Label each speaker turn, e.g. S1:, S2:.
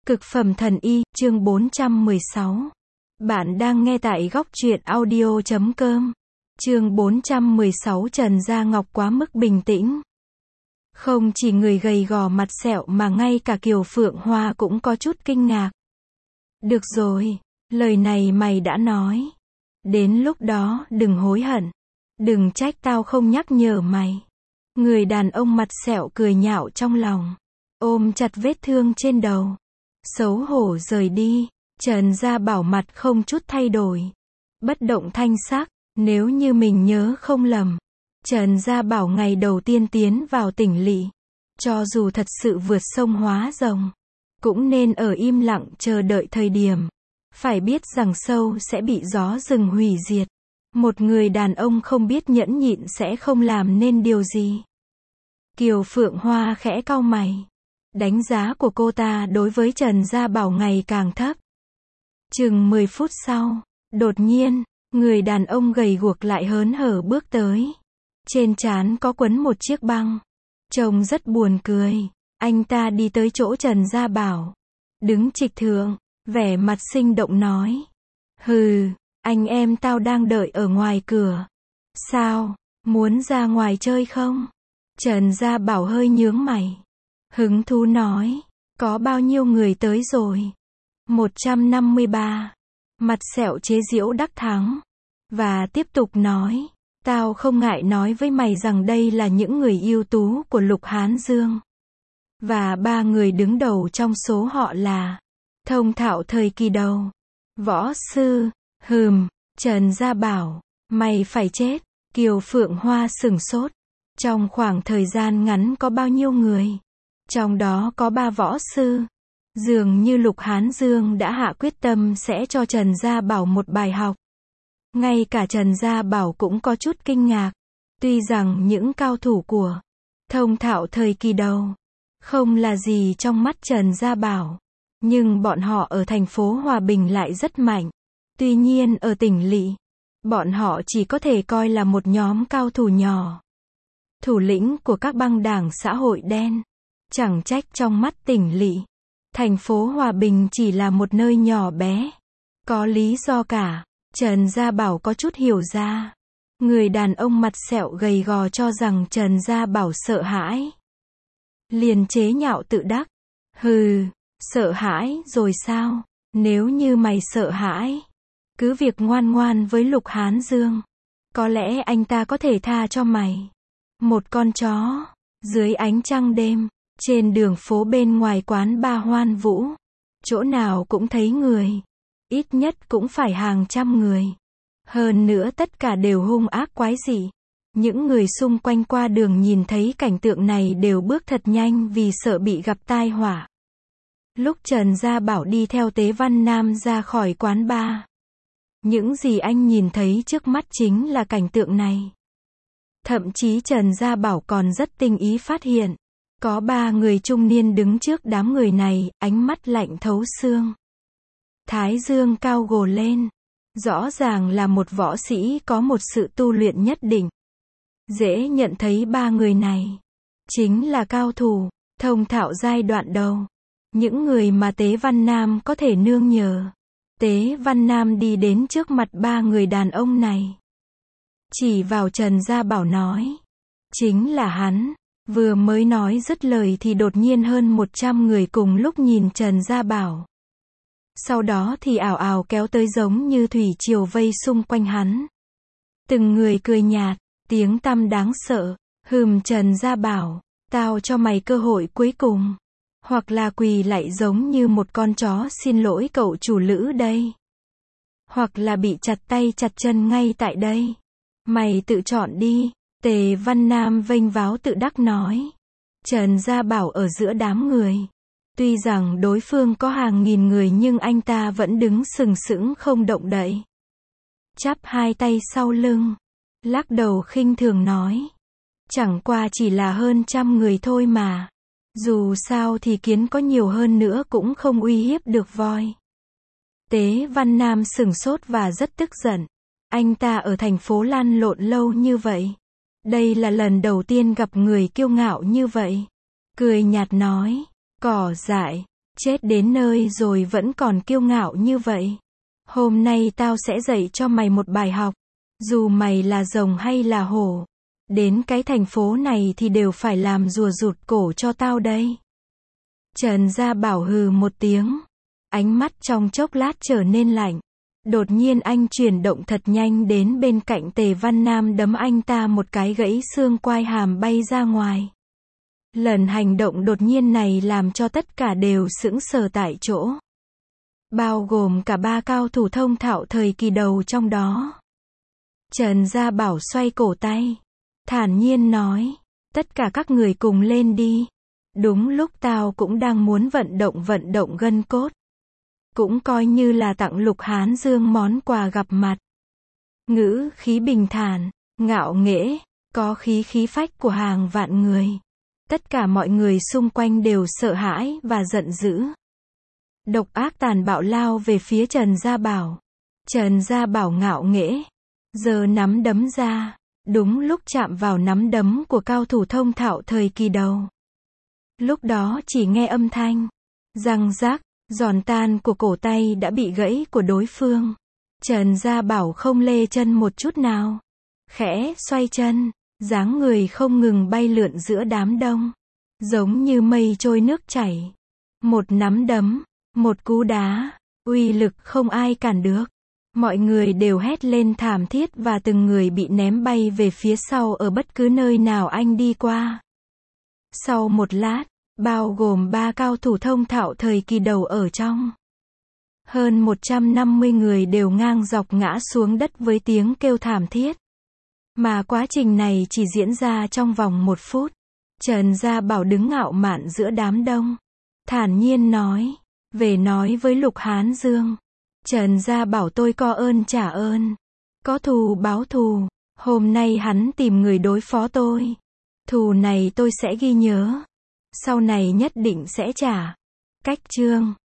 S1: Cực phẩm thần y, chương 416. Bạn đang nghe tại góc truyện audio.com. Chương 416 Trần Gia Ngọc quá mức bình tĩnh. Không chỉ người gầy gò mặt sẹo mà ngay cả Kiều Phượng Hoa cũng có chút kinh ngạc. Được rồi, lời này mày đã nói. Đến lúc đó đừng hối hận. Đừng trách tao không nhắc nhở mày. Người đàn ông mặt sẹo cười nhạo trong lòng. Ôm chặt vết thương trên đầu. Xấu hổ rời đi. Trần Gia Bảo mặt không chút thay đổi. Bất động thanh sắc, nếu như mình nhớ không lầm. Trần Gia Bảo ngày đầu tiên tiến vào tỉnh lỵ. Cho dù thật sự vượt sông hóa rồng. Cũng nên ở im lặng chờ đợi thời điểm. Phải biết rằng sâu sẽ bị gió rừng hủy diệt. Một người đàn ông không biết nhẫn nhịn sẽ không làm nên điều gì. Kiều Phượng Hoa khẽ cau mày. Đánh giá của cô ta đối với Trần Gia Bảo ngày càng thấp. Chừng 10 phút sau, đột nhiên, người đàn ông gầy guộc lại hớn hở bước tới. Trên trán có quấn một chiếc băng. Trông rất buồn cười. Anh ta đi tới chỗ Trần Gia Bảo. Đứng trịch thượng, vẻ mặt sinh động nói. Hừ, anh em tao đang đợi ở ngoài cửa. Sao, muốn ra ngoài chơi không? Trần Gia Bảo hơi nhướng mày. Hứng thú nói, có bao nhiêu người tới rồi? 153. Mặt sẹo chế giễu đắc thắng. Và tiếp tục nói, tao không ngại nói với mày rằng đây là những người ưu tú của Lục Hán Dương. Và ba người đứng đầu trong số họ là thông thạo thời kỳ đầu. Võ sư, Trần Gia Bảo, mày phải chết. Kiều Phượng Hoa sửng sốt. Trong khoảng thời gian ngắn có bao nhiêu người? Trong đó có 3 võ sư. Dường như Lục Hán Dương đã hạ quyết tâm sẽ cho Trần Gia Bảo một bài học. Ngay cả Trần Gia Bảo cũng có chút kinh ngạc. Tuy rằng những cao thủ của thông thạo thời kỳ đầu không là gì trong mắt Trần Gia Bảo, nhưng bọn họ ở thành phố Hòa Bình lại rất mạnh. Tuy nhiên ở tỉnh lỵ, bọn họ chỉ có thể coi là một nhóm cao thủ nhỏ. Thủ lĩnh của các băng đảng xã hội đen. Chẳng trách trong mắt tỉnh lỵ, thành phố Hòa Bình chỉ là một nơi nhỏ bé. Có lý do cả. Trần Gia Bảo có chút hiểu ra. Người đàn ông mặt sẹo gầy gò cho rằng Trần Gia Bảo sợ hãi. Liền chế nhạo tự đắc. Hừ, sợ hãi rồi sao? Nếu như mày sợ hãi, cứ việc ngoan ngoan với Lục Hán Dương. Có lẽ anh ta có thể tha cho mày. Một con chó. Dưới ánh trăng đêm. Trên đường phố bên ngoài quán ba Hoan Vũ. Chỗ nào cũng thấy người. Ít nhất cũng phải hàng trăm người. Hơn nữa tất cả đều hung ác quái dị. Những người xung quanh qua đường nhìn thấy cảnh tượng này đều bước thật nhanh vì sợ bị gặp tai họa. Lúc Trần Gia Bảo đi theo Tế Văn Nam ra khỏi quán bar, những gì anh nhìn thấy trước mắt chính là cảnh tượng này. Thậm chí Trần Gia Bảo còn rất tinh ý phát hiện. Có 3 người trung niên đứng trước đám người này, ánh mắt lạnh thấu xương. Thái dương cao gồ lên. Rõ ràng là một võ sĩ có một sự tu luyện nhất định. Dễ nhận thấy 3 người này chính là cao thủ, thông thạo giai đoạn đầu. Những người mà Tế Văn Nam có thể nương nhờ. Tế Văn Nam đi đến trước mặt 3 người đàn ông này. Chỉ vào Trần Gia Bảo nói. Chính là hắn. Vừa mới nói dứt lời thì đột nhiên hơn 100 người cùng lúc nhìn Trần Gia Bảo. Sau đó thì ào ào kéo tới giống như thủy triều vây xung quanh hắn. Từng người cười nhạt, tiếng tăm đáng sợ. Trần Gia Bảo, tao cho mày cơ hội cuối cùng. Hoặc là quỳ lại giống như một con chó xin lỗi cậu chủ lữ đây. Hoặc là bị chặt tay chặt chân ngay tại đây. Mày tự chọn đi. Tề Văn Nam vênh váo tự đắc nói. Trần Gia Bảo ở giữa đám người. Tuy rằng đối phương có hàng nghìn người nhưng anh ta vẫn đứng sừng sững không động đậy. Chắp hai tay sau lưng. Lắc đầu khinh thường nói. Chẳng qua chỉ là hơn trăm người thôi mà. Dù sao thì kiến có nhiều hơn nữa cũng không uy hiếp được voi. Tế Văn Nam sửng sốt và rất tức giận. Anh ta ở thành phố lăn lộn lâu như vậy. Đây là lần đầu tiên gặp người kiêu ngạo như vậy. Cười nhạt nói. Cỏ dại. Chết đến nơi rồi vẫn còn kiêu ngạo như vậy. Hôm nay tao sẽ dạy cho mày một bài học. Dù mày là rồng hay là hổ, đến cái thành phố này thì đều phải làm rùa rụt cổ cho tao đây. Trần Gia Bảo hừ một tiếng. Ánh mắt trong chốc lát trở nên lạnh. Đột nhiên anh chuyển động thật nhanh đến bên cạnh Tề Văn Nam đấm anh ta một cái gãy xương quai hàm bay ra ngoài. Lần hành động đột nhiên này làm cho tất cả đều sững sờ tại chỗ. Bao gồm cả ba cao thủ thông thạo thời kỳ đầu trong đó. Trần Gia Bảo xoay cổ tay. Thản nhiên nói. Tất cả các người cùng lên đi. Đúng lúc tao cũng đang muốn vận động gân cốt. Cũng coi như là tặng Lục Hán Dương món quà gặp mặt. Ngữ khí bình thản, ngạo nghễ, có khí phách của hàng vạn người. Tất cả mọi người xung quanh đều sợ hãi và giận dữ. Độc ác tàn bạo lao về phía Trần Gia Bảo. Trần Gia Bảo ngạo nghễ, giơ nắm đấm ra, đúng lúc chạm vào nắm đấm của cao thủ thông thạo thời kỳ đầu. Lúc đó chỉ nghe âm thanh răng rác, giòn tan của cổ tay đã bị gãy của đối phương. Trần Gia Bảo không lê chân một chút nào. Khẽ xoay chân, dáng người không ngừng bay lượn giữa đám đông. Giống như mây trôi nước chảy. Một nắm đấm, một cú đá, uy lực không ai cản được. Mọi người đều hét lên thảm thiết và từng người bị ném bay về phía sau ở bất cứ nơi nào anh đi qua. Sau một lát, bao gồm ba cao thủ thông thạo thời kỳ đầu ở trong. Hơn 150 người đều ngang dọc ngã xuống đất với tiếng kêu thảm thiết. Mà quá trình này chỉ diễn ra trong vòng 1 phút. Trần Gia Bảo đứng ngạo mạn giữa đám đông. Thản nhiên nói. Về nói với Lục Hán Dương. Trần Gia Bảo tôi có ơn trả ơn. Có thù báo thù. Hôm nay hắn tìm người đối phó tôi. Thù này tôi sẽ ghi nhớ. Sau này nhất định sẽ trả. Cách chương